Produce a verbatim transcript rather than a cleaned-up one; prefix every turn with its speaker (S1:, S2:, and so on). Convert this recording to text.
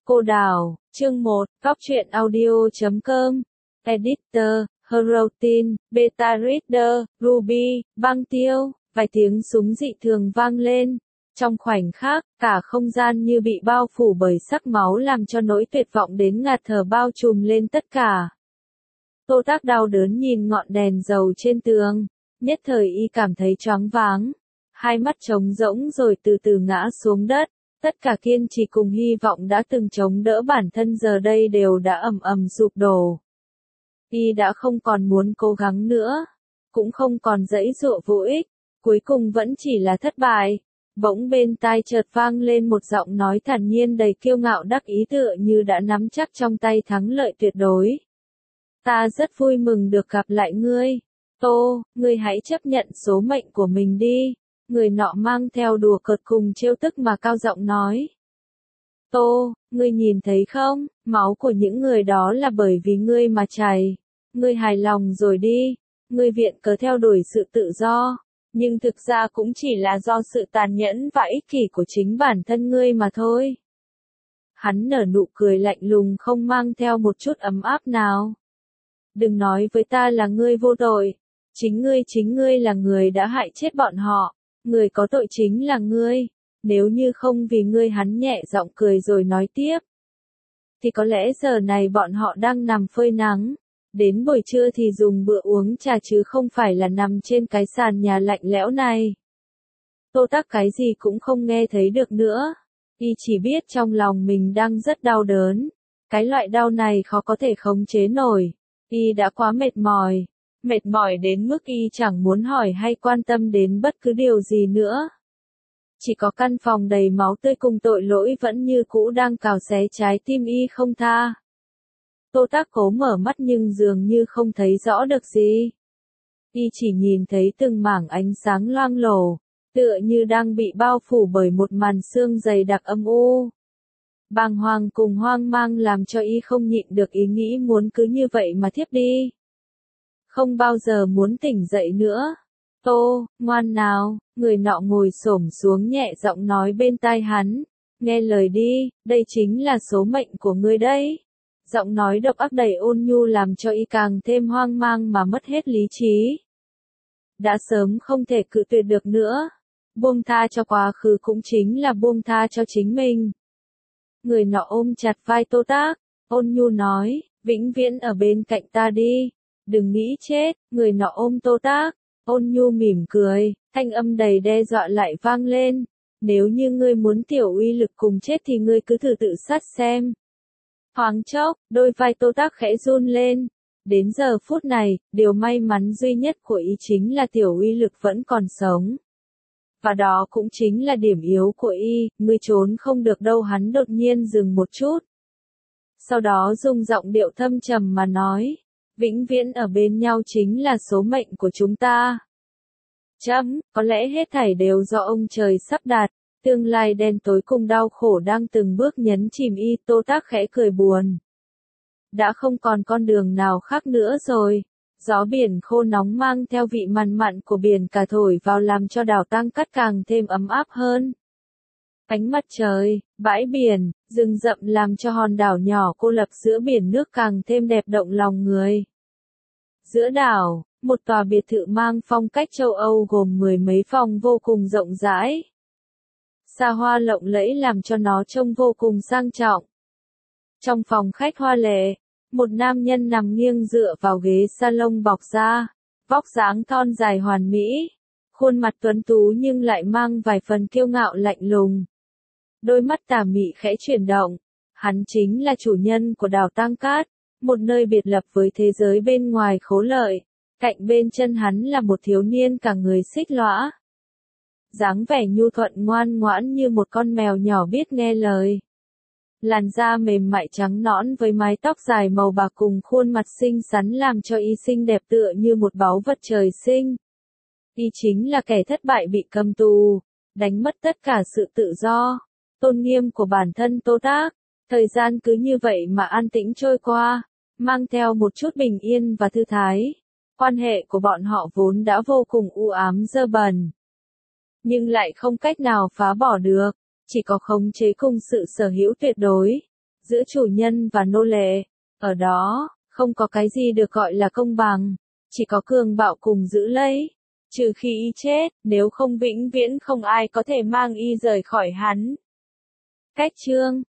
S1: Cô Đào, chương một, Góc truyện audio chấm com, Editor, Horotin, Beta Reader, Ruby, băng tiêu, vài tiếng súng dị thường vang lên. Trong khoảnh khắc, cả không gian như bị bao phủ bởi sắc máu làm cho nỗi tuyệt vọng đến ngạt thở bao trùm lên tất cả. Tô Tác đau đớn nhìn ngọn đèn dầu trên tường, nhất thời y cảm thấy choáng váng, hai mắt trống rỗng rồi từ từ ngã xuống đất. Tất cả kiên trì cùng hy vọng đã từng chống đỡ bản thân giờ đây đều đã ầm ầm sụp đổ. Y đã không còn muốn cố gắng nữa, cũng không còn giãy giụa vô ích, cuối cùng vẫn chỉ là thất bại. Bỗng bên tai chợt vang lên một giọng nói thản nhiên đầy kiêu ngạo đắc ý tựa như đã nắm chắc trong tay thắng lợi tuyệt đối. Ta rất vui mừng được gặp lại ngươi. Tô, ngươi hãy chấp nhận số mệnh của mình đi. Người nọ mang theo đùa cợt cùng trêu tức mà cao giọng nói. Tô, ngươi nhìn thấy không, máu của những người đó là bởi vì ngươi mà chảy. Ngươi hài lòng rồi đi, ngươi viện cớ theo đuổi sự tự do, nhưng thực ra cũng chỉ là do sự tàn nhẫn và ích kỷ của chính bản thân ngươi mà thôi. Hắn nở nụ cười lạnh lùng không mang theo một chút ấm áp nào. Đừng nói với ta là ngươi vô tội, chính ngươi chính ngươi là người đã hại chết bọn họ. Người có tội chính là ngươi, nếu như không vì ngươi, hắn nhẹ giọng cười rồi nói tiếp. Thì có lẽ giờ này bọn họ đang nằm phơi nắng, đến buổi trưa thì dùng bữa uống trà chứ không phải là nằm trên cái sàn nhà lạnh lẽo này. Tô Tác cái gì cũng không nghe thấy được nữa, y chỉ biết trong lòng mình đang rất đau đớn, cái loại đau này khó có thể khống chế nổi, y đã quá mệt mỏi. Mệt mỏi đến mức y chẳng muốn hỏi hay quan tâm đến bất cứ điều gì nữa. Chỉ có căn phòng đầy máu tươi cùng tội lỗi vẫn như cũ đang cào xé trái tim y không tha. Tô Tác cố mở mắt nhưng dường như không thấy rõ được gì. Y chỉ nhìn thấy từng mảng ánh sáng loang lổ, tựa như đang bị bao phủ bởi một màn sương dày đặc âm u. Bàng hoàng cùng hoang mang làm cho y không nhịn được ý nghĩ muốn cứ như vậy mà thiếp đi. Không bao giờ muốn tỉnh dậy nữa. Tô, ngoan nào, người nọ ngồi xổm xuống nhẹ giọng nói bên tai hắn. Nghe lời đi, đây chính là số mệnh của ngươi đấy. Giọng nói độc ác đầy ôn nhu làm cho y càng thêm hoang mang mà mất hết lý trí. Đã sớm không thể cự tuyệt được nữa. Buông tha cho quá khứ cũng chính là buông tha cho chính mình. Người nọ ôm chặt vai Tô Tác, ôn nhu nói, vĩnh viễn ở bên cạnh ta đi. Đừng nghĩ chết, người nọ ôm Tô Tác, ôn nhu mỉm cười, thanh âm đầy đe dọa lại vang lên. Nếu như ngươi muốn tiểu uy lực cùng chết thì ngươi cứ thử tự sát xem. Thoáng chốc, đôi vai Tô Tác khẽ run lên. Đến giờ phút này, điều may mắn duy nhất của y chính là tiểu uy lực vẫn còn sống. Và đó cũng chính là điểm yếu của y, ngươi trốn không được đâu. Hắn đột nhiên dừng một chút. Sau đó dùng giọng điệu thâm trầm mà nói. Vĩnh viễn ở bên nhau chính là số mệnh của chúng ta. Chấm, có lẽ hết thảy đều do ông trời sắp đặt, tương lai đen tối cùng đau khổ đang từng bước nhấn chìm y. Tô Tác khẽ cười buồn. Đã không còn con đường nào khác nữa rồi. Gió biển khô nóng mang theo vị mặn mặn của biển cả thổi vào làm cho đảo Tăng Cát càng thêm ấm áp hơn. Ánh mặt trời, bãi biển, rừng rậm làm cho hòn đảo nhỏ cô lập giữa biển nước càng thêm đẹp động lòng người. Giữa đảo, một tòa biệt thự mang phong cách châu Âu gồm mười mấy phòng vô cùng rộng rãi. Xa hoa lộng lẫy làm cho nó trông vô cùng sang trọng. Trong phòng khách hoa lệ, một nam nhân nằm nghiêng dựa vào ghế salon bọc da, vóc dáng thon dài hoàn mỹ, khuôn mặt tuấn tú nhưng lại mang vài phần kiêu ngạo lạnh lùng. Đôi mắt tà mị khẽ chuyển động, hắn chính là chủ nhân của đảo Tăng Cát, một nơi biệt lập với thế giới bên ngoài khố lợi. Cạnh bên chân hắn là một thiếu niên cả người xích lõa. Dáng vẻ nhu thuận ngoan ngoãn như một con mèo nhỏ biết nghe lời. Làn da mềm mại trắng nõn với mái tóc dài màu bạc cùng khuôn mặt xinh xắn làm cho y xinh đẹp tựa như một báu vật trời sinh. Y chính là kẻ thất bại bị cầm tù, đánh mất tất cả sự tự do, tôn nghiêm của bản thân Tô Tác. Thời gian cứ như vậy mà an tĩnh trôi qua, mang theo một chút bình yên và thư thái. Quan hệ của bọn họ vốn đã vô cùng u ám dơ bẩn, nhưng lại không cách nào phá bỏ được, chỉ có khống chế cùng sự sở hữu tuyệt đối. giữa chủ nhân và nô lệ. Ở đó, không có cái gì được gọi là công bằng, chỉ có cường bạo cùng giữ lấy. Trừ khi y chết, nếu không vĩnh viễn không ai có thể mang y rời khỏi hắn. Cách chương